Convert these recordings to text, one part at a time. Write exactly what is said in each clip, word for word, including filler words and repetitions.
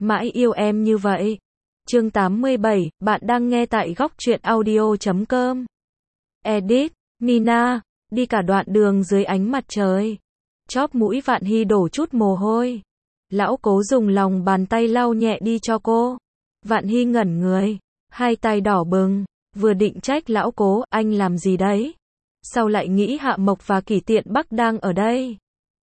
mãi yêu em như vậy. Chương tám mươi bảy, bạn đang nghe tại góc truyện audio chấm com. Edit, Mina, đi cả đoạn đường dưới ánh mặt trời. Chóp mũi Vạn Hy đổ chút mồ hôi. Lão Cố dùng lòng bàn tay lau nhẹ đi cho cô. Vạn Hy ngẩn người, hai tay đỏ bừng, vừa định trách Lão Cố, anh làm gì đấy? Sau lại nghĩ Hạ Mộc và Kỷ Tiện Bắc đang ở đây.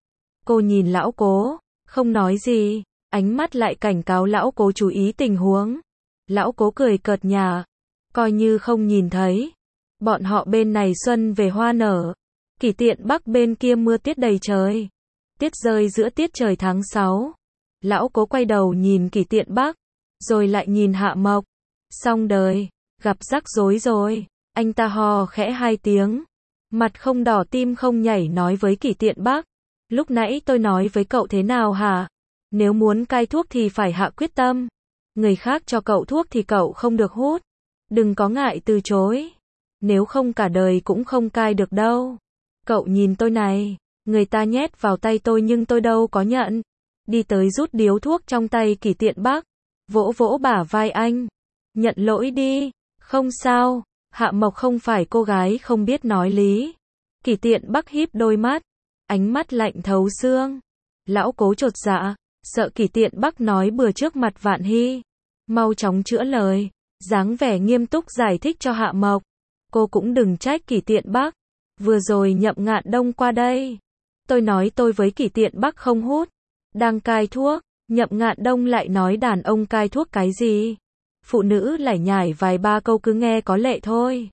Cô nhìn Lão Cố, không nói gì, ánh mắt lại cảnh cáo Lão Cố chú ý tình huống. Lão Cố cười cợt nhả, coi như không nhìn thấy. Bọn họ bên này xuân về hoa nở, Kỷ Tiện Bắc bên kia mưa tiết đầy trời. Tiết rơi giữa tiết trời tháng sáu. Lão Cố quay đầu nhìn Kỷ Tiện Bắc, rồi lại nhìn Hạ Mộc. Xong đời, gặp rắc rối rồi. Anh ta hò khẽ hai tiếng, mặt không đỏ tim không nhảy nói với Kỷ Tiện Bắc. Lúc nãy tôi nói với cậu thế nào hả? Nếu muốn cai thuốc thì phải hạ quyết tâm. Người khác cho cậu thuốc thì cậu không được hút. Đừng có ngại từ chối. Nếu không cả đời cũng không cai được đâu. Cậu nhìn tôi này, người ta nhét vào tay tôi nhưng tôi đâu có nhận. Đi tới rút điếu thuốc trong tay Kỷ Tiện Bắc, vỗ vỗ bả vai anh. Nhận lỗi đi, không sao. Hạ Mộc không phải cô gái không biết nói lý. Kỷ Tiện Bắc híp đôi mắt, ánh mắt lạnh thấu xương. Lão Cố chột dạ, sợ Kỷ Tiện Bắc nói bừa trước mặt Vạn Hy. Mau chóng chữa lời, dáng vẻ nghiêm túc giải thích cho Hạ Mộc. Cô cũng đừng trách Kỷ Tiện Bắc. Vừa rồi Nhậm Ngạn Đông qua đây. Tôi nói tôi với Kỷ Tiện Bắc không hút, đang cai thuốc. Nhậm Ngạn Đông lại nói đàn ông cai thuốc cái gì? Phụ nữ lải nhải vài ba câu cứ nghe có lệ thôi.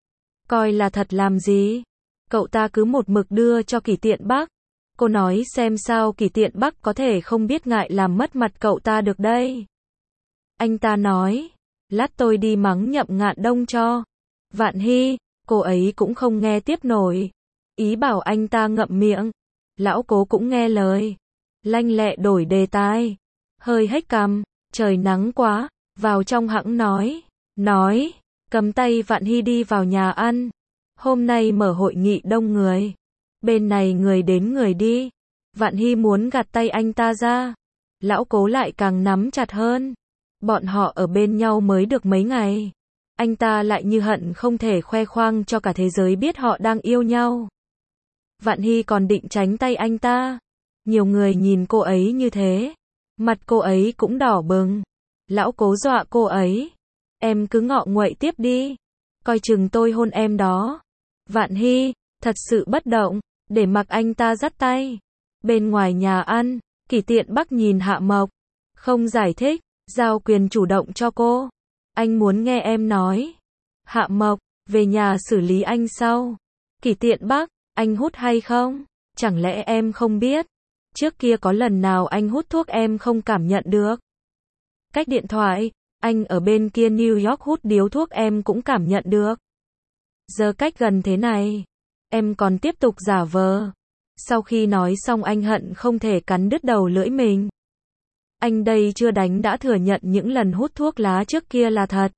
Coi là thật làm gì? Cậu ta cứ một mực đưa cho Kỷ Tiện Bắc. Cô nói xem sao Kỷ Tiện Bắc có thể không biết ngại làm mất mặt cậu ta được đây. Anh ta nói, lát tôi đi mắng Nhậm Ngạn Đông cho. Vạn Hy, cô ấy cũng không nghe tiếp nổi. Ý bảo anh ta ngậm miệng. Lão Cố cũng nghe lời. Lanh lẹ đổi đề tài. Hơi hếch cằm, trời nắng quá, vào trong hẵng nói. Nói, cầm tay Vạn Hy đi vào nhà ăn. Hôm nay mở hội nghị đông người. Bên này người đến người đi. Vạn Hy muốn gạt tay anh ta ra. Lão Cố lại càng nắm chặt hơn. Bọn họ ở bên nhau mới được mấy ngày. Anh ta lại như hận không thể khoe khoang cho cả thế giới biết họ đang yêu nhau. Vạn Hy còn định tránh tay anh ta. Nhiều người nhìn cô ấy như thế. Mặt cô ấy cũng đỏ bừng. Lão Cố dọa cô ấy. Em cứ ngọ nguậy tiếp đi. Coi chừng tôi hôn em đó. Vạn Hy, thật sự bất động, để mặc anh ta dắt tay. Bên ngoài nhà ăn, Kỷ Tiện Bắc nhìn Hạ Mộc. Không giải thích, giao quyền chủ động cho cô. Anh muốn nghe em nói. Hạ Mộc, về nhà xử lý anh sau. Kỷ Tiện Bắc, anh hút hay không? Chẳng lẽ em không biết? Trước kia có lần nào anh hút thuốc em không cảm nhận được? Cách điện thoại, anh ở bên kia New York hút điếu thuốc em cũng cảm nhận được. Giờ cách gần thế này, em còn tiếp tục giả vờ. Sau khi nói xong anh hận không thể cắn đứt đầu lưỡi mình. Anh đây chưa đánh đã thừa nhận những lần hút thuốc lá trước kia là thật.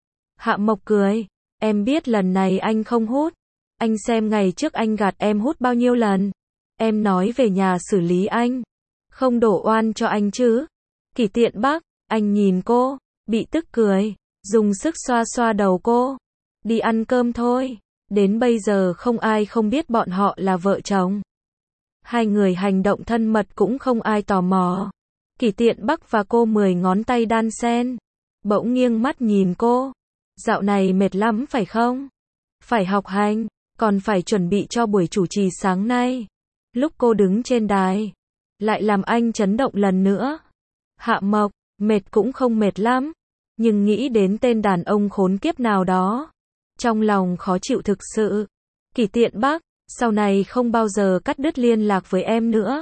Hạ Mộc cười, em biết lần này anh không hút. Anh xem ngày trước anh gạt em hút bao nhiêu lần. Em nói về nhà xử lý anh. Không đổ oan cho anh chứ. Kỷ Tiện Bắc, anh nhìn cô, bị tức cười, dùng sức xoa xoa đầu cô. Đi ăn cơm thôi. Đến bây giờ không ai không biết bọn họ là vợ chồng. Hai người hành động thân mật cũng không ai tò mò. Kỷ Tiện Bắc và cô mười ngón tay đan sen. Bỗng nghiêng mắt nhìn cô. Dạo này mệt lắm phải không? Phải học hành, còn phải chuẩn bị cho buổi chủ trì sáng nay. Lúc cô đứng trên đài, lại làm anh chấn động lần nữa. Hạ Mộc, mệt cũng không mệt lắm. Nhưng nghĩ đến tên đàn ông khốn kiếp nào đó. Trong lòng khó chịu thực sự. Kỷ Tiện Bắc, sau này không bao giờ cắt đứt liên lạc với em nữa.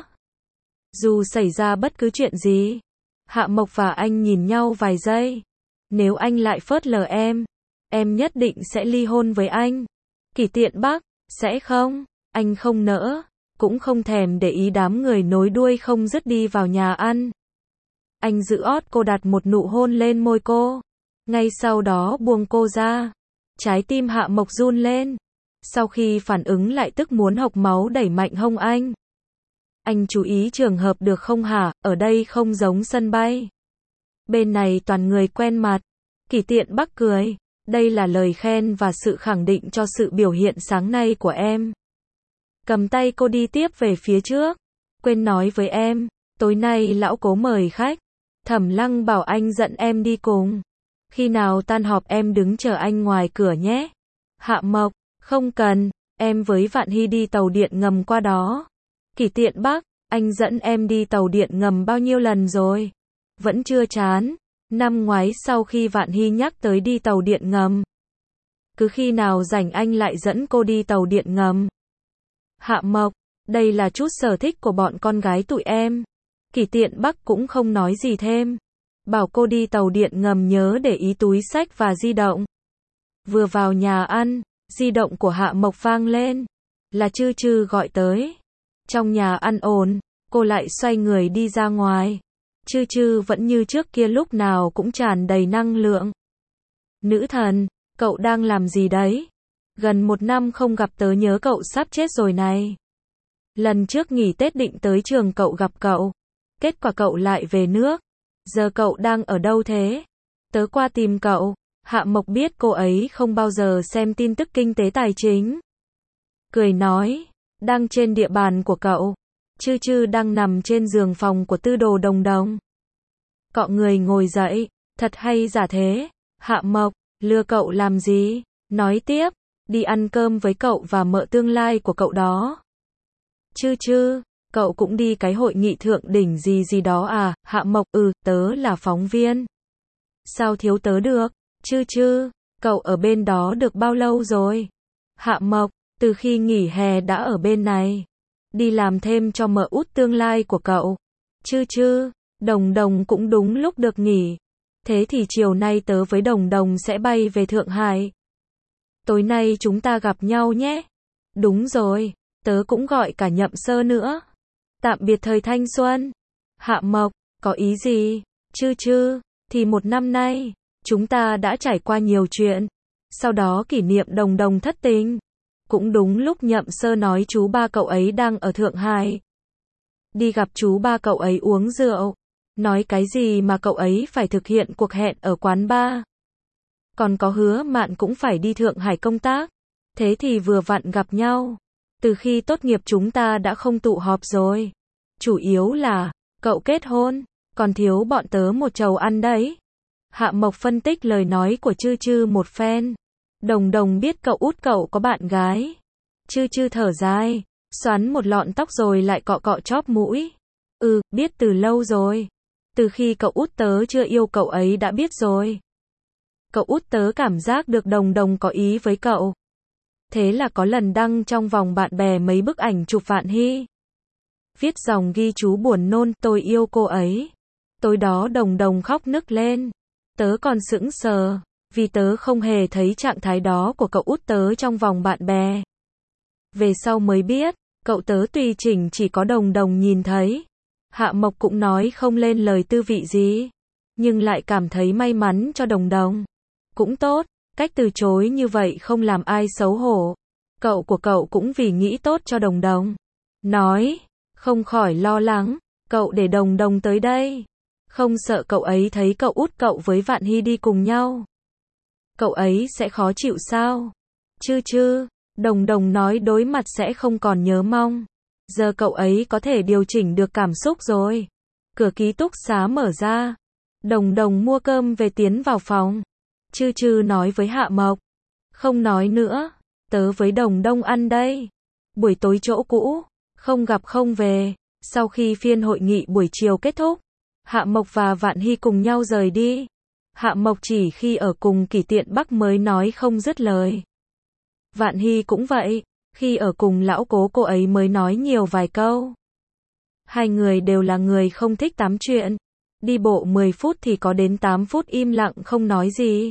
Dù xảy ra bất cứ chuyện gì. Hạ Mộc và anh nhìn nhau vài giây. Nếu anh lại phớt lờ em, em nhất định sẽ ly hôn với anh. Kỷ Tiện Bắc, sẽ không, anh không nỡ, cũng không thèm để ý đám người nối đuôi không dứt đi vào nhà ăn. Anh giữ ót cô đặt một nụ hôn lên môi cô. Ngay sau đó buông cô ra. Trái tim Hạ Mộc run lên. Sau khi phản ứng lại tức muốn hộc máu đẩy mạnh hông anh. Anh chú ý trường hợp được không hả, ở đây không giống sân bay. Bên này toàn người quen mặt. Kỷ Tiện Bắc cười. Đây là lời khen và sự khẳng định cho sự biểu hiện sáng nay của em. Cầm tay cô đi tiếp về phía trước. Quên nói với em, tối nay lão Cố mời khách. Thẩm Lăng bảo anh dẫn em đi cùng. Khi nào tan họp em đứng chờ anh ngoài cửa nhé. Hạ Mộc, không cần, em với Vạn Hy đi tàu điện ngầm qua đó. Kỷ Tiện Bắc, anh dẫn em đi tàu điện ngầm bao nhiêu lần rồi? Vẫn chưa chán. Năm ngoái sau khi Vạn Hy nhắc tới đi tàu điện ngầm. Cứ khi nào rảnh anh lại dẫn cô đi tàu điện ngầm. Hạ Mộc, đây là chút sở thích của bọn con gái tụi em. Kỷ Tiện Bắc cũng không nói gì thêm. Bảo cô đi tàu điện ngầm nhớ để ý túi xách và di động. Vừa vào nhà ăn, di động của Hạ Mộc vang lên. Là Chư Chư gọi tới. Trong nhà ăn ồn, cô lại xoay người đi ra ngoài. Chư Chư vẫn như trước kia lúc nào cũng tràn đầy năng lượng. Nữ thần, cậu đang làm gì đấy? Gần một năm không gặp tớ nhớ cậu sắp chết rồi này. Lần trước nghỉ Tết định tới trường cậu gặp cậu. Kết quả cậu lại về nước. Giờ cậu đang ở đâu thế? Tớ qua tìm cậu. Hạ Mộc biết cô ấy không bao giờ xem tin tức kinh tế tài chính. Cười nói, đang trên địa bàn của cậu. Chư Chư đang nằm trên giường phòng của Tư Đồ Đồng Đồng. Cọ người ngồi dậy, thật hay giả thế? Hạ Mộc, lừa cậu làm gì? Nói tiếp, đi ăn cơm với cậu và mợ tương lai của cậu đó. Chư Chư, cậu cũng đi cái hội nghị thượng đỉnh gì gì đó à? Hạ Mộc, ừ, tớ là phóng viên. Sao thiếu tớ được? Chư Chư, cậu ở bên đó được bao lâu rồi? Hạ Mộc, từ khi nghỉ hè đã ở bên này. Đi làm thêm cho mợ út tương lai của cậu. Chư Chư, Đồng Đồng cũng đúng lúc được nghỉ. Thế thì chiều nay tớ với Đồng Đồng sẽ bay về Thượng Hải. Tối nay chúng ta gặp nhau nhé. Đúng rồi, tớ cũng gọi cả Nhậm Sơ nữa. Tạm biệt thời thanh xuân. Hạ Mộc, có ý gì? Chư Chư, thì một năm nay, chúng ta đã trải qua nhiều chuyện. Sau đó kỷ niệm Đồng Đồng thất tình. Cũng đúng lúc Nhậm Sơ nói chú ba cậu ấy đang ở Thượng Hải. Đi gặp chú ba cậu ấy uống rượu. Nói cái gì mà cậu ấy phải thực hiện cuộc hẹn ở quán bar. Còn có Hứa Mạn cũng phải đi Thượng Hải công tác. Thế thì vừa vặn gặp nhau. Từ khi tốt nghiệp chúng ta đã không tụ họp rồi. Chủ yếu là, cậu kết hôn, còn thiếu bọn tớ một chầu ăn đấy. Hạ Mộc phân tích lời nói của Chư Chư một phen. Đồng Đồng biết cậu út cậu có bạn gái. Chư Chư thở dài, xoắn một lọn tóc rồi lại cọ cọ chóp mũi. Ừ, biết từ lâu rồi. Từ khi cậu út tớ chưa yêu cậu ấy đã biết rồi. Cậu út tớ cảm giác được Đồng Đồng có ý với cậu. Thế là có lần đăng trong vòng bạn bè mấy bức ảnh chụp Vạn Hy. Viết dòng ghi chú buồn nôn, tôi yêu cô ấy. Tối đó Đồng Đồng khóc nức lên. Tớ còn sững sờ, vì tớ không hề thấy trạng thái đó của cậu út tớ trong vòng bạn bè. Về sau mới biết, cậu tớ tùy chỉnh chỉ có Đồng Đồng nhìn thấy. Hạ Mộc cũng nói không lên lời tư vị gì, nhưng lại cảm thấy may mắn cho Đồng Đồng. Cũng tốt, cách từ chối như vậy không làm ai xấu hổ. Cậu của cậu cũng vì nghĩ tốt cho Đồng Đồng. Nói, không khỏi lo lắng, cậu để Đồng Đồng tới đây. Không sợ cậu ấy thấy cậu út cậu với Vạn Hy đi cùng nhau. Cậu ấy sẽ khó chịu sao? Chư Chư, Đồng Đồng nói đối mặt sẽ không còn nhớ mong. Giờ cậu ấy có thể điều chỉnh được cảm xúc rồi. Cửa ký túc xá mở ra. Đồng Đồng mua cơm về tiến vào phòng. Chư Chư nói với Hạ Mộc. Không nói nữa, tớ với Đồng Đông ăn đây. Buổi tối chỗ cũ, không gặp không về. Sau khi phiên hội nghị buổi chiều kết thúc, Hạ Mộc và Vạn Hy cùng nhau rời đi. Hạ Mộc chỉ khi ở cùng Kỷ Tiện Bắc mới nói không dứt lời. Vạn Hy cũng vậy, khi ở cùng lão Cố cô ấy mới nói nhiều vài câu. Hai người đều là người không thích tám chuyện. Đi bộ mười phút thì có đến tám phút im lặng không nói gì.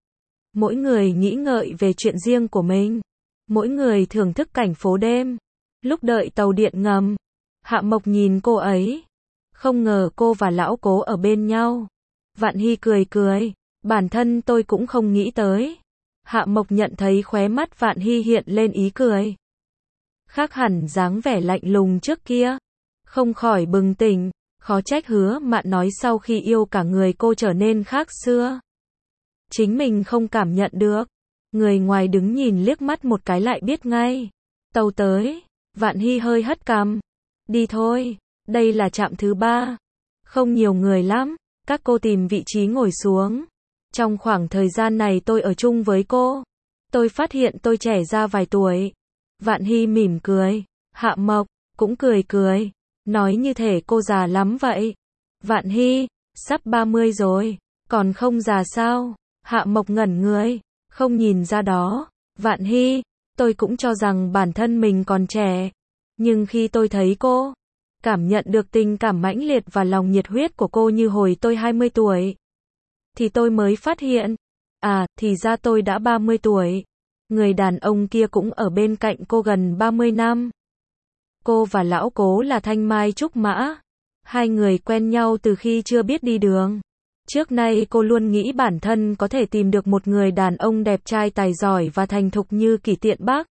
Mỗi người nghĩ ngợi về chuyện riêng của mình. Mỗi người thưởng thức cảnh phố đêm. Lúc đợi tàu điện ngầm, Hạ Mộc nhìn cô ấy. Không ngờ cô và lão Cố ở bên nhau. Vạn Hy cười cười, bản thân tôi cũng không nghĩ tới. Hạ Mộc nhận thấy khóe mắt Vạn Hy hiện lên ý cười. Khác hẳn dáng vẻ lạnh lùng trước kia. Không khỏi bừng tỉnh, Khó trách Hứa Mạn nói sau khi yêu cả người cô trở nên khác xưa. Chính mình không cảm nhận được. Người ngoài đứng nhìn liếc mắt một cái lại biết ngay. Tàu tới. Vạn Hy hơi hất cằm. Đi thôi. Đây là trạm thứ ba. Không nhiều người lắm. Các cô tìm vị trí ngồi xuống. Trong khoảng thời gian này tôi ở chung với cô. Tôi phát hiện tôi trẻ ra vài tuổi. Vạn Hy mỉm cười. Hạ Mộc cũng cười cười. Nói như thể cô già lắm vậy. Vạn Hy, sắp ba mươi rồi. Còn không già sao? Hạ Mộc ngẩn người. Không nhìn ra đó. Vạn Hy, tôi cũng cho rằng bản thân mình còn trẻ. Nhưng khi tôi thấy cô, cảm nhận được tình cảm mãnh liệt và lòng nhiệt huyết của cô như hồi tôi hai mươi tuổi. Thì tôi mới phát hiện. À, thì ra tôi đã ba mươi tuổi. Người đàn ông kia cũng ở bên cạnh cô gần ba mươi năm. Cô và lão Cố là thanh mai trúc mã. Hai người quen nhau từ khi chưa biết đi đường. Trước nay cô luôn nghĩ bản thân có thể tìm được một người đàn ông đẹp trai tài giỏi và thành thục như Kỷ Tiện Bắc.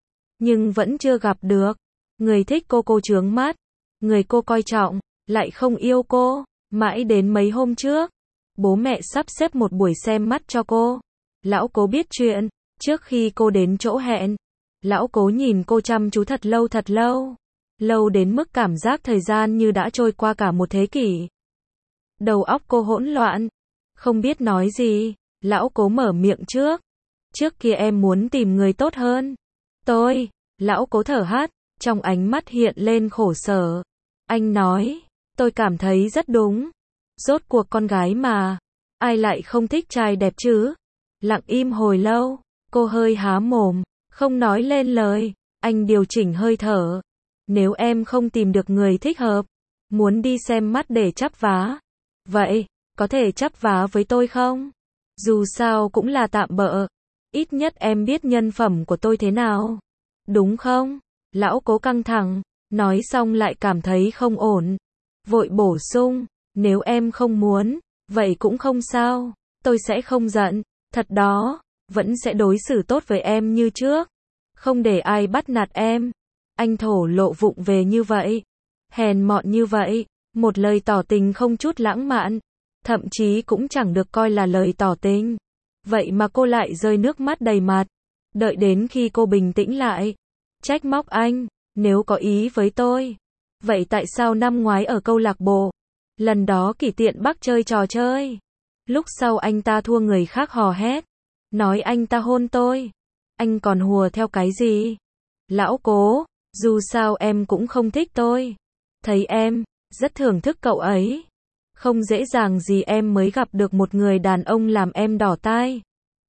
Nhưng vẫn chưa gặp được. Người thích cô cô chướng mắt. Người cô coi trọng, lại không yêu cô. Mãi đến mấy hôm trước, bố mẹ sắp xếp một buổi xem mắt cho cô. Lão Cố biết chuyện. Trước khi cô đến chỗ hẹn, lão Cố nhìn cô chăm chú thật lâu thật lâu. Lâu đến mức cảm giác thời gian như đã trôi qua cả một thế kỷ. Đầu óc cô hỗn loạn, không biết nói gì. Lão Cố mở miệng trước. Trước kia em muốn tìm người tốt hơn. Tôi, lão Cố thở hắt, trong ánh mắt hiện lên khổ sở. Anh nói, tôi cảm thấy rất đúng. Rốt cuộc con gái mà, ai lại không thích trai đẹp chứ? Lặng im hồi lâu, cô hơi há mồm, không nói lên lời. Anh điều chỉnh hơi thở. Nếu em không tìm được người thích hợp, muốn đi xem mắt để chắp vá, vậy, có thể chắp vá với tôi không? Dù sao cũng là tạm bợ. Ít nhất em biết nhân phẩm của tôi thế nào. Đúng không? Lão Cố căng thẳng, nói xong lại cảm thấy không ổn. Vội bổ sung, nếu em không muốn, vậy cũng không sao. Tôi sẽ không giận, thật đó, vẫn sẽ đối xử tốt với em như trước. Không để ai bắt nạt em. Anh thổ lộ vụng về như vậy, hèn mọn như vậy, một lời tỏ tình không chút lãng mạn, thậm chí cũng chẳng được coi là lời tỏ tình. Vậy mà cô lại rơi nước mắt đầy mặt. Đợi đến khi cô bình tĩnh lại, trách móc anh, nếu có ý với tôi, vậy tại sao năm ngoái ở câu lạc bộ, lần đó Kỷ Tiện Bắc chơi trò chơi, lúc sau anh ta thua người khác hò hét, nói anh ta hôn tôi, anh còn hùa theo cái gì? Lão Cố, dù sao em cũng không thích tôi. Thấy em, rất thưởng thức cậu ấy. Không dễ dàng gì em mới gặp được một người đàn ông làm em đỏ tai.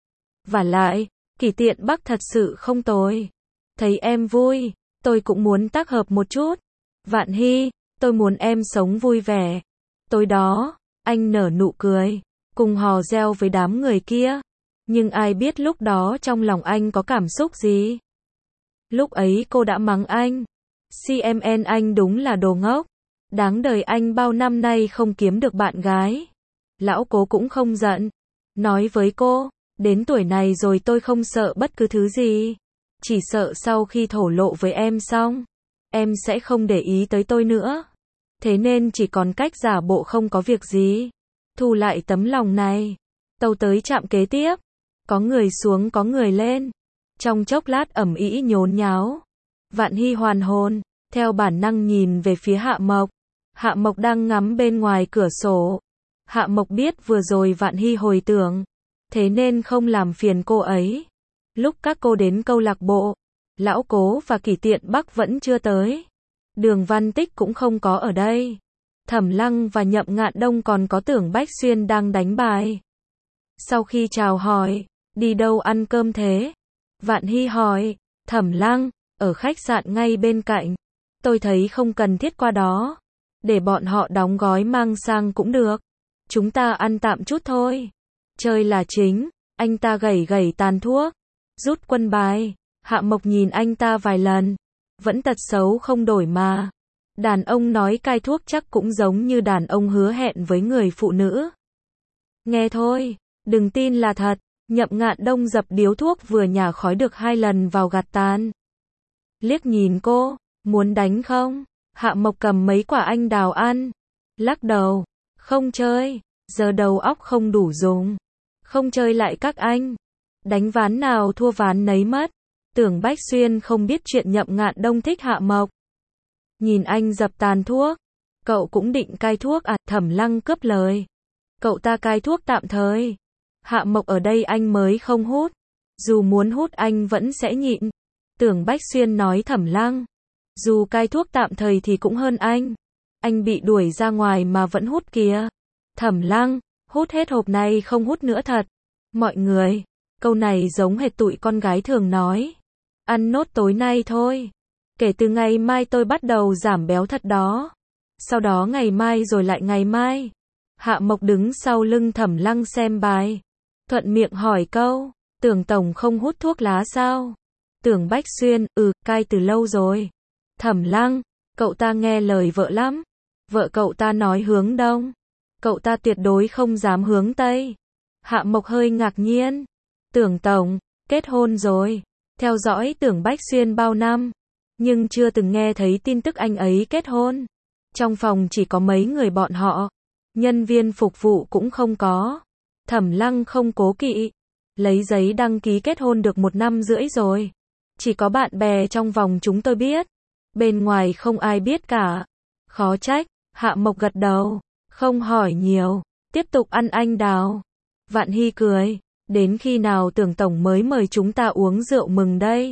Vả lại, Kỷ Tiện Bắc thật sự không tồi. Thấy em vui, tôi cũng muốn tác hợp một chút. Vạn Hy, tôi muốn em sống vui vẻ. Tối đó, anh nở nụ cười, cùng hò reo với đám người kia. Nhưng ai biết lúc đó trong lòng anh có cảm xúc gì? Lúc ấy cô đã mắng anh. xê em en anh đúng là đồ ngốc. Đáng đời anh bao năm nay không kiếm được bạn gái. Lão Cố cũng không giận. Nói với cô, đến tuổi này rồi tôi không sợ bất cứ thứ gì. Chỉ sợ sau khi thổ lộ với em xong, em sẽ không để ý tới tôi nữa. Thế nên chỉ còn cách giả bộ không có việc gì. Thu lại tấm lòng này. Tàu tới trạm kế tiếp. Có người xuống có người lên. Trong chốc lát ầm ĩ nhốn nháo. Vạn Hy hoàn hồn, theo bản năng nhìn về phía Hạ Mộc. Hạ Mộc đang ngắm bên ngoài cửa sổ. Hạ Mộc biết vừa rồi Vạn Hy hồi tưởng, thế nên không làm phiền cô ấy. Lúc các cô đến câu lạc bộ, Lão Cố và Kỷ Tiện Bắc vẫn chưa tới. Đường Văn Tích cũng không có ở đây. Thẩm Lăng và Nhậm Ngạn Đông còn có Tưởng Bách Xuyên đang đánh bài. Sau khi chào hỏi, đi đâu ăn cơm thế? Vạn Hy hỏi. Thẩm Lăng, ở khách sạn ngay bên cạnh. Tôi thấy không cần thiết qua đó. Để bọn họ đóng gói mang sang cũng được. Chúng ta ăn tạm chút thôi. Chơi là chính. Anh ta gẩy gẩy tàn thuốc. Rút quân bài. Hạ Mộc nhìn anh ta vài lần. Vẫn tật xấu không đổi mà. Đàn ông nói cai thuốc chắc cũng giống như đàn ông hứa hẹn với người phụ nữ. Nghe thôi, đừng tin là thật. Nhậm Ngạn Đông dập điếu thuốc vừa nhả khói được hai lần vào gạt tàn. Liếc nhìn cô, muốn đánh không? Hạ Mộc cầm mấy quả anh đào ăn. Lắc đầu. Không chơi. Giờ đầu óc không đủ dùng. Không chơi lại các anh. Đánh ván nào thua ván nấy mất. Tưởng Bách Xuyên không biết chuyện Nhậm Ngạn Đông thích Hạ Mộc. Nhìn anh dập tàn thuốc. Cậu cũng định cai thuốc à? Thẩm Lăng cướp lời. Cậu ta cai thuốc tạm thời. Hạ Mộc ở đây anh mới không hút. Dù muốn hút anh vẫn sẽ nhịn. Tưởng Bách Xuyên nói Thẩm Lăng. Dù cai thuốc tạm thời thì cũng hơn anh. Anh bị đuổi ra ngoài mà vẫn hút kìa. Thẩm Lăng, hút hết hộp này không hút nữa thật. Mọi người, câu này giống hệt tụi con gái thường nói. Ăn nốt tối nay thôi. Kể từ ngày mai tôi bắt đầu giảm béo thật đó. Sau đó ngày mai rồi lại ngày mai. Hạ Mộc đứng sau lưng Thẩm Lăng xem bài. Thuận miệng hỏi câu, Tưởng tổng không hút thuốc lá sao? Tưởng Bách Xuyên, ừ, cai từ lâu rồi. Thẩm Lăng, cậu ta nghe lời vợ lắm. Vợ cậu ta nói hướng đông. Cậu ta tuyệt đối không dám hướng tây. Hạ Mộc hơi ngạc nhiên. Tưởng tổng, kết hôn rồi. Theo dõi Tưởng Bách Xuyên bao năm. Nhưng chưa từng nghe thấy tin tức anh ấy kết hôn. Trong phòng chỉ có mấy người bọn họ. Nhân viên phục vụ cũng không có. Thẩm Lăng không cố kỵ. Lấy giấy đăng ký kết hôn được một năm rưỡi rồi. Chỉ có bạn bè trong vòng chúng tôi biết. Bên ngoài không ai biết cả. Khó trách. Hạ Mộc gật đầu. Không hỏi nhiều. Tiếp tục ăn anh đào. Vạn Hy cười. Đến khi nào Tưởng tổng mới mời chúng ta uống rượu mừng đây?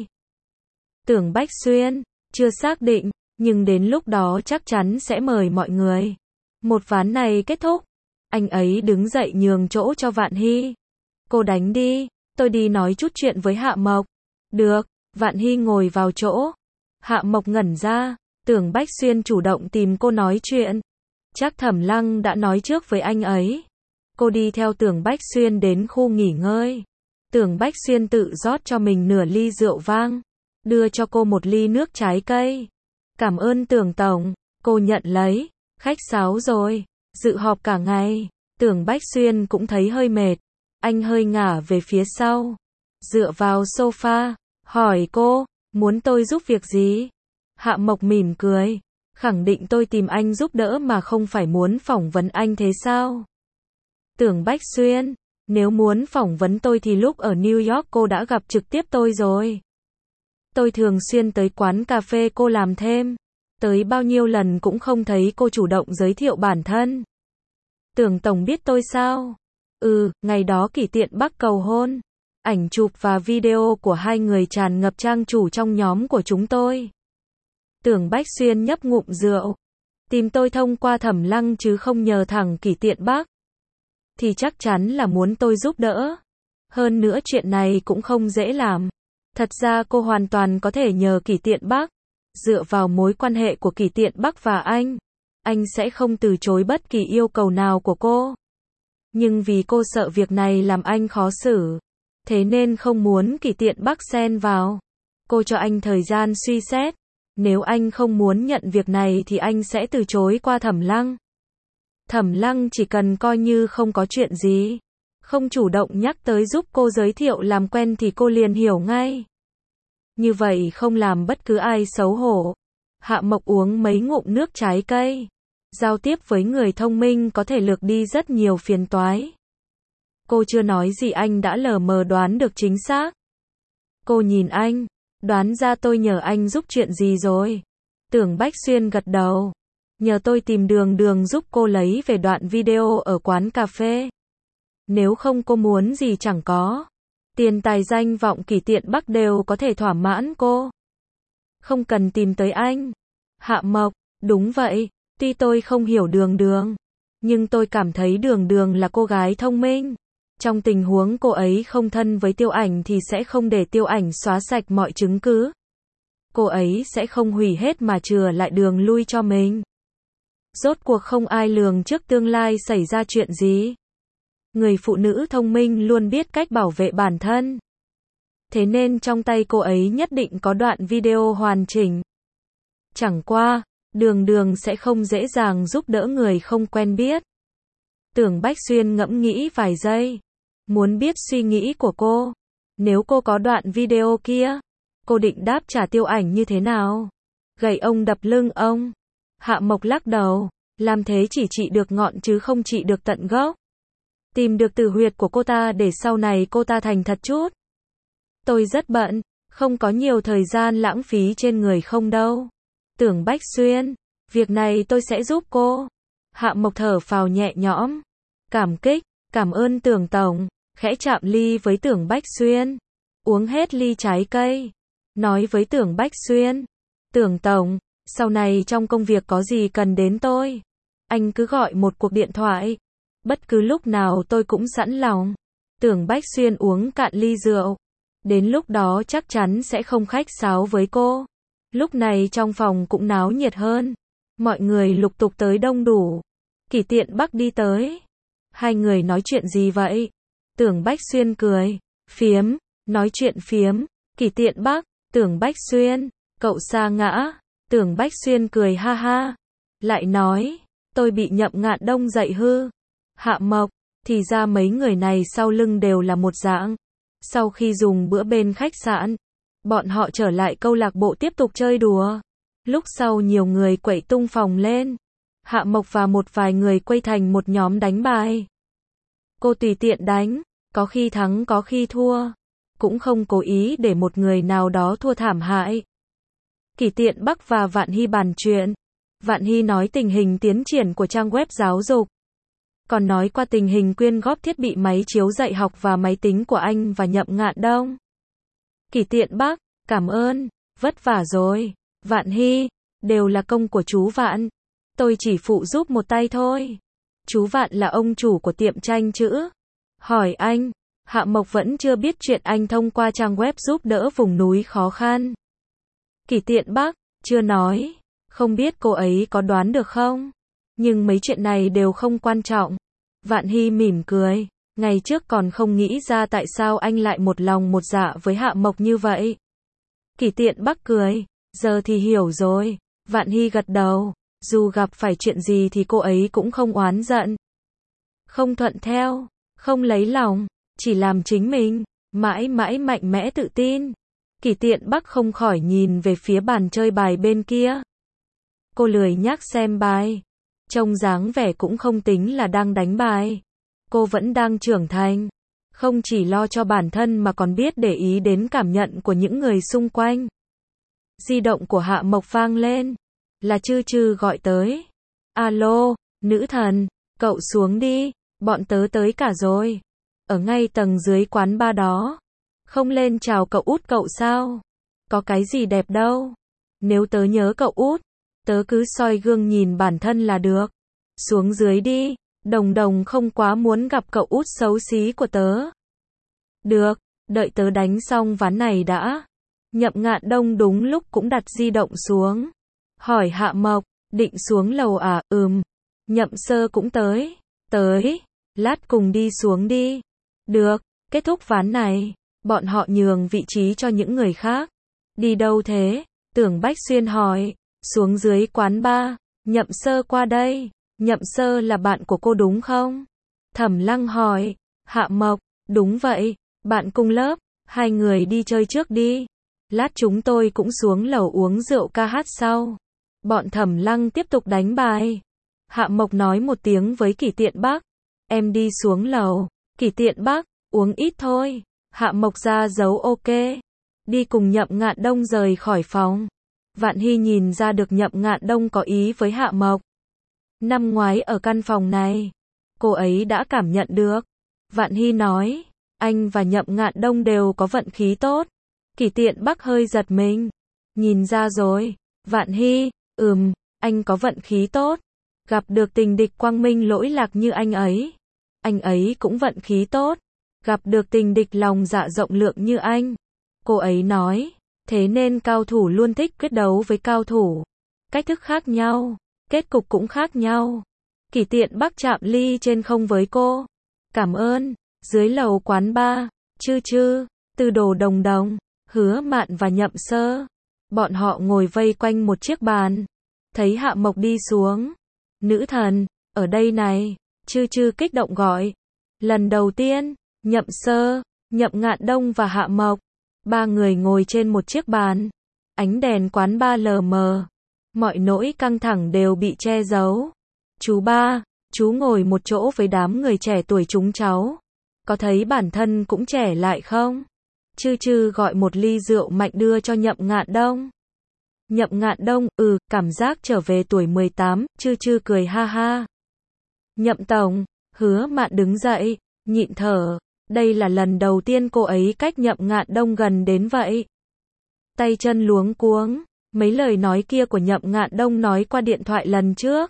Tưởng Bách Xuyên. Chưa xác định. Nhưng đến lúc đó chắc chắn sẽ mời mọi người. Một ván này kết thúc. Anh ấy đứng dậy nhường chỗ cho Vạn Hy. Cô đánh đi. Tôi đi nói chút chuyện với Hạ Mộc. Được. Vạn Hy ngồi vào chỗ. Hạ Mộc ngẩn ra. Tưởng Bách Xuyên chủ động tìm cô nói chuyện. Chắc Thẩm Lăng đã nói trước với anh ấy. Cô đi theo Tưởng Bách Xuyên đến khu nghỉ ngơi. Tưởng Bách Xuyên tự rót cho mình nửa ly rượu vang. Đưa cho cô một ly nước trái cây. Cảm ơn Tưởng tổng. Cô nhận lấy. Khách sáo rồi. Dự họp cả ngày. Tưởng Bách Xuyên cũng thấy hơi mệt. Anh hơi ngả về phía sau. Dựa vào sofa. Hỏi cô. Muốn tôi giúp việc gì? Hạ Mộc mỉm cười. Khẳng định tôi tìm anh giúp đỡ mà không phải muốn phỏng vấn anh thế sao? Tưởng Bách Xuyên. Nếu muốn phỏng vấn tôi thì lúc ở New York cô đã gặp trực tiếp tôi rồi. Tôi thường xuyên tới quán cà phê cô làm thêm. Tới bao nhiêu lần cũng không thấy cô chủ động giới thiệu bản thân. Tưởng tổng biết tôi sao? Ừ, ngày đó Kỷ Tiện Bắc cầu hôn. Ảnh chụp và video của hai người tràn ngập trang chủ trong nhóm của chúng tôi. Tưởng Bách Xuyên nhấp ngụm rượu. Tìm tôi thông qua Thẩm Lăng chứ không nhờ thẳng Kỷ Tiện Bắc. Thì chắc chắn là muốn tôi giúp đỡ. Hơn nữa chuyện này cũng không dễ làm. Thật ra cô hoàn toàn có thể nhờ Kỷ Tiện Bắc. Dựa vào mối quan hệ của Kỷ Tiện Bắc và anh, anh sẽ không từ chối bất kỳ yêu cầu nào của cô. Nhưng vì cô sợ việc này làm anh khó xử, thế nên không muốn Kỷ Tiện Bắc xen vào. Cô cho anh thời gian suy xét. Nếu anh không muốn nhận việc này thì anh sẽ từ chối qua Thẩm Lăng. Thẩm Lăng chỉ cần coi như không có chuyện gì, không chủ động nhắc tới giúp cô giới thiệu làm quen thì cô liền hiểu ngay. Như vậy không làm bất cứ ai xấu hổ. Hạ Mộc uống mấy ngụm nước trái cây. Giao tiếp với người thông minh có thể lược đi rất nhiều phiền toái. Cô chưa nói gì anh đã lờ mờ đoán được chính xác. Cô nhìn anh. Đoán ra tôi nhờ anh giúp chuyện gì rồi. Tưởng Bách Xuyên gật đầu. Nhờ tôi tìm Đường Đường giúp cô lấy về đoạn video ở quán cà phê. Nếu không cô muốn gì chẳng có. Tiền tài danh vọng Kỷ Tiện Bắc đều có thể thỏa mãn cô. Không cần tìm tới anh. Hạ Mộc, đúng vậy. Tuy tôi không hiểu Đường Đường, nhưng tôi cảm thấy Đường Đường là cô gái thông minh. Trong tình huống cô ấy không thân với Tiêu Ảnh thì sẽ không để Tiêu Ảnh xóa sạch mọi chứng cứ. Cô ấy sẽ không hủy hết mà chừa lại đường lui cho mình. Rốt cuộc không ai lường trước tương lai xảy ra chuyện gì. Người phụ nữ thông minh luôn biết cách bảo vệ bản thân. Thế nên trong tay cô ấy nhất định có đoạn video hoàn chỉnh. Chẳng qua, Đường Đường sẽ không dễ dàng giúp đỡ người không quen biết. Tưởng Bách Xuyên ngẫm nghĩ vài giây. Muốn biết suy nghĩ của cô. Nếu cô có đoạn video kia, cô định đáp trả Tiêu Ảnh như thế nào? Gậy ông đập lưng ông. Hạ Mộc lắc đầu. Làm thế chỉ trị được ngọn chứ không trị được tận gốc. Tìm được tử huyệt của cô ta để sau này cô ta thành thật chút. Tôi rất bận, không có nhiều thời gian lãng phí trên người không đâu. Tưởng Bách Xuyên, việc này tôi sẽ giúp cô. Hạ Mộc thở phào nhẹ nhõm. Cảm kích, cảm ơn Tưởng Tổng, khẽ chạm ly với Tưởng Bách Xuyên. Uống hết ly trái cây. Nói với Tưởng Bách Xuyên. Tưởng Tổng, sau này trong công việc có gì cần đến tôi. Anh cứ gọi một cuộc điện thoại. Bất cứ lúc nào tôi cũng sẵn lòng. Tưởng Bách Xuyên uống cạn ly rượu. Đến lúc đó chắc chắn sẽ không khách sáo với cô. Lúc này trong phòng cũng náo nhiệt hơn. Mọi người lục tục tới đông đủ. Kỷ Tiện Bắc đi tới. Hai người nói chuyện gì vậy? Tưởng Bách Xuyên cười. Phiếm, nói chuyện phiếm. Kỷ Tiện Bắc, Tưởng Bách Xuyên, cậu sa ngã. Tưởng Bách Xuyên cười ha ha. Lại nói, tôi bị Nhậm Ngạn Đông dạy hư. Hạ Mộc, thì ra mấy người này sau lưng đều là một dạng. Sau khi dùng bữa bên khách sạn, bọn họ trở lại câu lạc bộ tiếp tục chơi đùa. Lúc sau nhiều người quậy tung phòng lên. Hạ Mộc và một vài người quây thành một nhóm đánh bài. Cô tùy tiện đánh, có khi thắng có khi thua. Cũng không cố ý để một người nào đó thua thảm hại. Kỷ Tiện Bắc và Vạn Hy bàn chuyện. Vạn Hy nói tình hình tiến triển của trang web giáo dục. Còn nói qua tình hình quyên góp thiết bị máy chiếu dạy học và máy tính của anh và Nhậm Ngạn Đông. Kỷ Tiện Bắc, cảm ơn, vất vả rồi. Vạn Hy, đều là công của chú Vạn. Tôi chỉ phụ giúp một tay thôi. Chú Vạn là ông chủ của tiệm tranh chữ. Hỏi anh, Hạ Mộc vẫn chưa biết chuyện anh thông qua trang web giúp đỡ vùng núi khó khăn. Kỷ Tiện Bắc, chưa nói. Không biết cô ấy có đoán được không? Nhưng mấy chuyện này đều không quan trọng. Vạn Hy mỉm cười. Ngày trước còn không nghĩ ra tại sao anh lại một lòng một dạ với Hạ Mộc như vậy. Kỷ Tiện Bắc cười. Giờ thì hiểu rồi. Vạn Hy gật đầu. Dù gặp phải chuyện gì thì cô ấy cũng không oán giận. Không thuận theo. Không lấy lòng. Chỉ làm chính mình. Mãi mãi mạnh mẽ tự tin. Kỷ Tiện Bắc không khỏi nhìn về phía bàn chơi bài bên kia. Cô lười nhác xem bài. Trông dáng vẻ cũng không tính là đang đánh bài. Cô vẫn đang trưởng thành. Không chỉ lo cho bản thân mà còn biết để ý đến cảm nhận của những người xung quanh. Di động của Hạ Mộc vang lên. Là Chư Chư gọi tới. Alo, nữ thần, cậu xuống đi. Bọn tớ tới cả rồi. Ở ngay tầng dưới quán bar đó. Không lên chào cậu út cậu sao? Có cái gì đẹp đâu. Nếu tớ nhớ cậu út, tớ cứ soi gương nhìn bản thân là được. Xuống dưới đi, Đồng Đồng không quá muốn gặp cậu út xấu xí của tớ. Được, đợi tớ đánh xong ván này đã. Nhậm Ngạn Đông đúng lúc cũng đặt di động xuống. Hỏi Hạ Mộc, định xuống lầu à? Ừm. Nhậm Sơ cũng tới. Tới. Lát cùng đi xuống đi. Được, kết thúc ván này. Bọn họ nhường vị trí cho những người khác. Đi đâu thế? Tưởng Bách Xuyên hỏi. Xuống dưới quán bar. Nhậm Sơ qua đây. Nhậm Sơ là bạn của cô đúng không? Thẩm Lăng hỏi. Hạ Mộc, đúng vậy. Bạn cùng lớp. Hai người đi chơi trước đi. Lát chúng tôi cũng xuống lầu uống rượu ca hát sau. Bọn Thẩm Lăng tiếp tục đánh bài. Hạ Mộc nói một tiếng với Kỷ Tiện Bắc. Em đi xuống lầu. Kỷ Tiện Bắc, uống ít thôi. Hạ Mộc ra dấu ok. Đi cùng Nhậm Ngạn Đông rời khỏi phòng. Vạn Hy nhìn ra được Nhậm Ngạn Đông có ý với Hạ Mộc. Năm ngoái ở căn phòng này, cô ấy đã cảm nhận được. Vạn Hy nói, anh và Nhậm Ngạn Đông đều có vận khí tốt. Kỷ Tiện Bắc hơi giật mình. Nhìn ra rồi. Vạn Hy, ừm, anh có vận khí tốt. Gặp được tình địch quang minh lỗi lạc như anh ấy. Anh ấy cũng vận khí tốt. Gặp được tình địch lòng dạ rộng lượng như anh. Cô ấy nói, thế nên cao thủ luôn thích quyết đấu với cao thủ. Cách thức khác nhau, kết cục cũng khác nhau. Kỷ Tiện Bắc chạm ly trên không với cô. Cảm ơn. Dưới lầu quán bar, Chư Chư, Từ Đồ Đồng Đồng, Hứa Mạn và Nhậm Sơ. Bọn họ ngồi vây quanh một chiếc bàn. Thấy Hạ Mộc đi xuống. Nữ thần, ở đây này. Chư Chư kích động gọi. Lần đầu tiên, Nhậm Sơ, Nhậm Ngạn Đông và Hạ Mộc. Ba người ngồi trên một chiếc bàn. Ánh đèn quán bar lờ mờ. Mọi nỗi căng thẳng đều bị che giấu. Chú ba, chú ngồi một chỗ với đám người trẻ tuổi chúng cháu. Có thấy bản thân cũng trẻ lại không? Chư chư gọi một ly rượu mạnh đưa cho Nhậm Ngạn Đông. Nhậm Ngạn Đông, ừ, cảm giác trở về tuổi mười tám, chư chư cười ha ha. Nhậm tổng, Hứa Mạn đứng dậy, nhịn thở. Đây là lần đầu tiên cô ấy cách Nhậm Ngạn Đông gần đến vậy. Tay chân luống cuống, mấy lời nói kia của Nhậm Ngạn Đông nói qua điện thoại lần trước.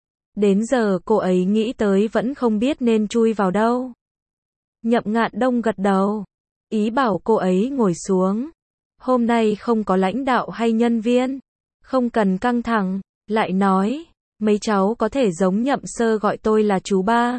Đến giờ cô ấy nghĩ tới vẫn không biết nên chui vào đâu. Nhậm Ngạn Đông gật đầu, ý bảo cô ấy ngồi xuống. Hôm nay không có lãnh đạo hay nhân viên, không cần căng thẳng, lại nói, mấy cháu có thể giống Nhậm Sơ gọi tôi là chú ba.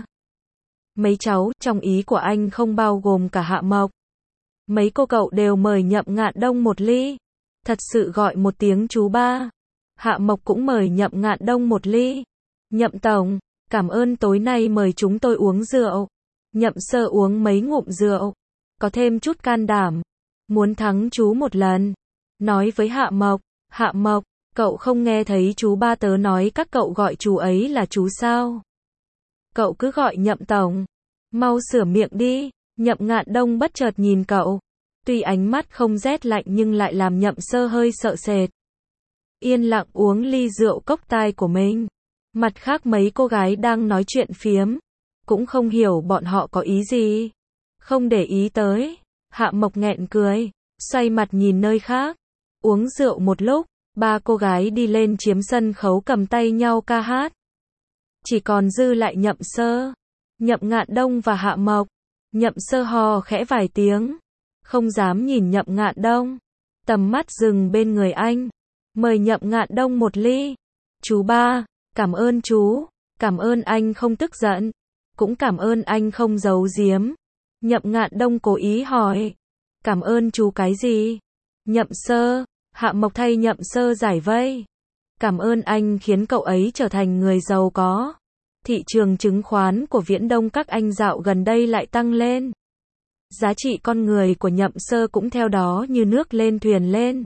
Mấy cháu, trong ý của anh không bao gồm cả Hạ Mộc. Mấy cô cậu đều mời Nhậm Ngạn Đông một ly, thật sự gọi một tiếng chú ba. Hạ Mộc cũng mời Nhậm Ngạn Đông một ly. Nhậm tổng, cảm ơn tối nay mời chúng tôi uống rượu. Nhậm Sơ uống mấy ngụm rượu, có thêm chút can đảm, muốn thắng chú một lần. Nói với Hạ Mộc, Hạ Mộc, cậu không nghe thấy chú ba tớ nói các cậu gọi chú ấy là chú sao? Cậu cứ gọi Nhậm tổng, mau sửa miệng đi. Nhậm Ngạn Đông bất chợt nhìn cậu, tuy ánh mắt không rét lạnh nhưng lại làm Nhậm Sơ hơi sợ sệt. Yên lặng uống ly rượu cốc tai của mình. Mặt khác mấy cô gái đang nói chuyện phiếm, cũng không hiểu bọn họ có ý gì. Không để ý tới. Hạ Mộc nghẹn cười, xoay mặt nhìn nơi khác. Uống rượu một lúc, ba cô gái đi lên chiếm sân khấu cầm tay nhau ca hát. Chỉ còn dư lại Nhậm Sơ, Nhậm Ngạn Đông và Hạ Mộc. Nhậm Sơ hò khẽ vài tiếng, không dám nhìn Nhậm Ngạn Đông. Tầm mắt dừng bên người anh, mời Nhậm Ngạn Đông một ly. Chú ba, cảm ơn chú, cảm ơn anh không tức giận, cũng cảm ơn anh không giấu giếm. Nhậm Ngạn Đông cố ý hỏi, cảm ơn chú cái gì? Nhậm Sơ, Hạ Mộc thay Nhậm Sơ giải vây. Cảm ơn anh khiến cậu ấy trở thành người giàu có. Thị trường chứng khoán của Viễn Đông các anh dạo gần đây lại tăng lên. Giá trị con người của Nhậm Sơ cũng theo đó như nước lên thuyền lên.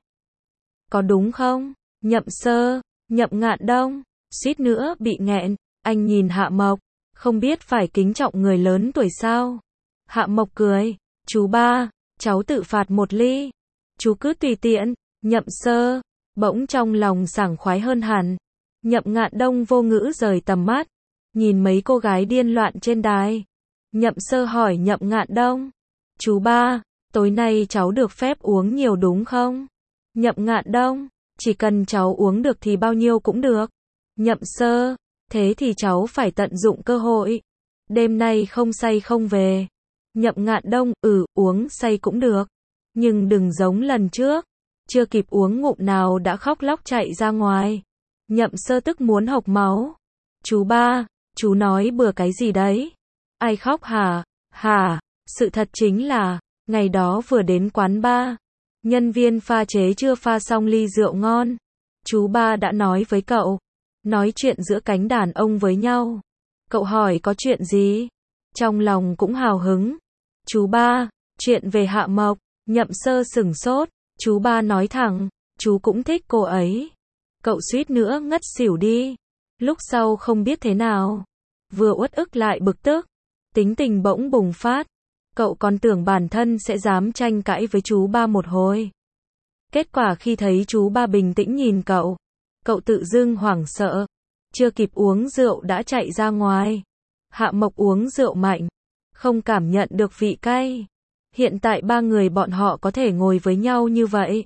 Có đúng không? Nhậm Sơ, Nhậm Ngạn Đông, suýt nữa bị nghẹn. Anh nhìn Hạ Mộc, không biết phải kính trọng người lớn tuổi sao? Hạ Mộc cười, chú ba, cháu tự phạt một ly. Chú cứ tùy tiện. Nhậm Sơ, bỗng trong lòng sảng khoái hơn hẳn. Nhậm Ngạn Đông vô ngữ rời tầm mắt, nhìn mấy cô gái điên loạn trên đài. Nhậm Sơ hỏi Nhậm Ngạn Đông, chú ba, tối nay cháu được phép uống nhiều đúng không? Nhậm Ngạn Đông, chỉ cần cháu uống được thì bao nhiêu cũng được. Nhậm Sơ, thế thì cháu phải tận dụng cơ hội. Đêm nay không say không về. Nhậm Ngạn Đông, ừ, uống say cũng được. Nhưng đừng giống lần trước. Chưa kịp uống ngụm nào đã khóc lóc chạy ra ngoài. Nhậm Sơ tức muốn hộc máu. Chú ba, chú nói bừa cái gì đấy? Ai khóc hả? Hả? Sự thật chính là, ngày đó vừa đến quán bar. Nhân viên pha chế chưa pha xong ly rượu ngon. Chú ba đã nói với cậu. Nói chuyện giữa cánh đàn ông với nhau. Cậu hỏi có chuyện gì? Trong lòng cũng hào hứng. Chú ba, chuyện về Hạ Mộc. Nhậm Sơ sửng sốt. Chú ba nói thẳng, chú cũng thích cô ấy. Cậu suýt nữa ngất xỉu đi. Lúc sau không biết thế nào. Vừa uất ức lại bực tức. Tính tình bỗng bùng phát. Cậu còn tưởng bản thân sẽ dám tranh cãi với chú ba một hồi. Kết quả khi thấy chú ba bình tĩnh nhìn cậu, cậu tự dưng hoảng sợ. Chưa kịp uống rượu đã chạy ra ngoài. Hạ Mộc uống rượu mạnh, không cảm nhận được vị cay. Hiện tại ba người bọn họ có thể ngồi với nhau như vậy.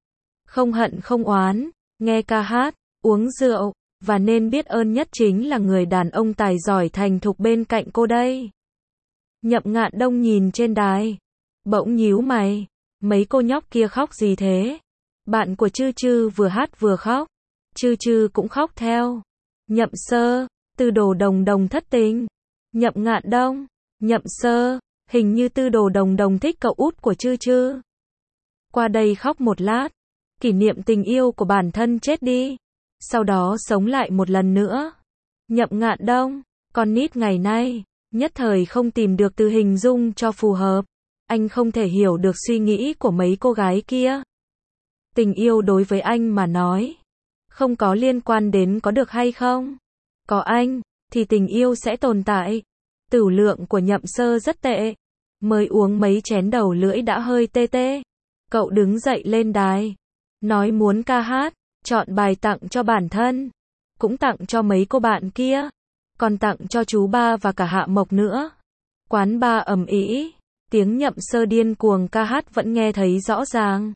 Không hận không oán, nghe ca hát, uống rượu, và nên biết ơn nhất chính là người đàn ông tài giỏi thành thục bên cạnh cô đây. Nhậm Ngạn Đông nhìn trên đài, bỗng nhíu mày, mấy cô nhóc kia khóc gì thế? Bạn của Chư Chư vừa hát vừa khóc, Chư Chư cũng khóc theo. Nhậm Sơ, Tư Đồ Đồng Đồng thất tình. Nhậm Ngạn Đông, Nhậm Sơ, hình như Tư Đồ Đồng Đồng thích cậu út của Chư Chư. Qua đây khóc một lát, kỷ niệm tình yêu của bản thân chết đi, sau đó sống lại một lần nữa. Nhậm Ngạn Đông, con nít ngày nay, nhất thời không tìm được từ hình dung cho phù hợp. Anh không thể hiểu được suy nghĩ của mấy cô gái kia. Tình yêu đối với anh mà nói, không có liên quan đến có được hay không. Có anh, thì tình yêu sẽ tồn tại. Tửu lượng của Nhậm Sơ rất tệ. Mới uống mấy chén đầu lưỡi đã hơi tê tê. Cậu đứng dậy lên đài. Nói muốn ca hát, chọn bài tặng cho bản thân. Cũng tặng cho mấy cô bạn kia. Còn tặng cho chú ba và cả Hạ Mộc nữa. Quán bar ầm ĩ. Tiếng Nhậm Sơ điên cuồng ca hát vẫn nghe thấy rõ ràng.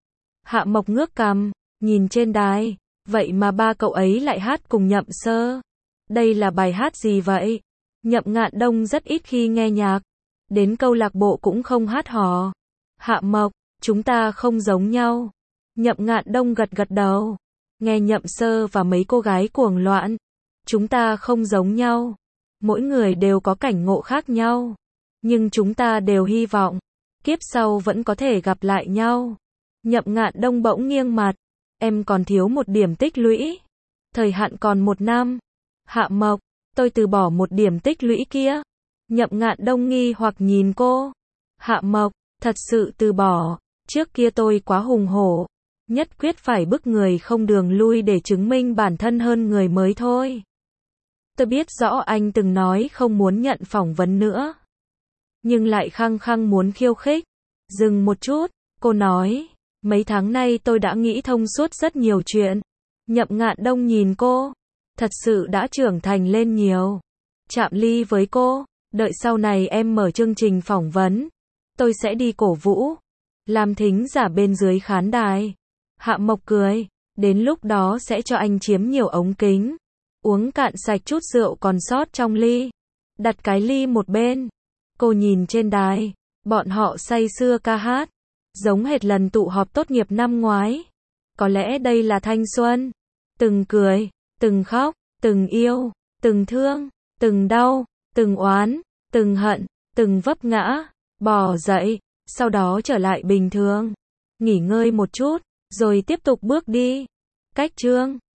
Hạ Mộc ngước cằm, nhìn trên đài. Vậy mà ba cậu ấy lại hát cùng Nhậm Sơ. Đây là bài hát gì vậy? Nhậm Ngạn Đông rất ít khi nghe nhạc. Đến câu lạc bộ cũng không hát hò. Hạ Mộc, chúng ta không giống nhau. Nhậm Ngạn Đông gật gật đầu. Nghe Nhậm Sơ và mấy cô gái cuồng loạn. Chúng ta không giống nhau. Mỗi người đều có cảnh ngộ khác nhau. Nhưng chúng ta đều hy vọng. Kiếp sau vẫn có thể gặp lại nhau. Nhậm Ngạn Đông bỗng nghiêng mặt. Em còn thiếu một điểm tích lũy. Thời hạn còn một năm. Hạ Mộc, tôi từ bỏ một điểm tích lũy kia. Nhậm Ngạn Đông nghi hoặc nhìn cô. Hạ Mộc, thật sự từ bỏ. Trước kia tôi quá hùng hổ. Nhất quyết phải bức người không đường lui để chứng minh bản thân hơn người mới thôi. Tôi biết rõ anh từng nói không muốn nhận phỏng vấn nữa. Nhưng lại khăng khăng muốn khiêu khích. Dừng một chút, cô nói. Mấy tháng nay tôi đã nghĩ thông suốt rất nhiều chuyện. Nhậm Ngạn Đông nhìn cô. Thật sự đã trưởng thành lên nhiều. Chạm ly với cô. Đợi sau này em mở chương trình phỏng vấn. Tôi sẽ đi cổ vũ. Làm thính giả bên dưới khán đài. Hạ Mộc cười. Đến lúc đó sẽ cho anh chiếm nhiều ống kính. Uống cạn sạch chút rượu còn sót trong ly. Đặt cái ly một bên. Cô nhìn trên đài. Bọn họ say sưa ca hát. Giống hệt lần tụ họp tốt nghiệp năm ngoái. Có lẽ đây là thanh xuân. Từng cười, từng khóc, từng yêu, từng thương, từng đau, từng oán, từng hận, từng vấp ngã, bò dậy, sau đó trở lại bình thường. Nghỉ ngơi một chút, rồi tiếp tục bước đi. Cách chương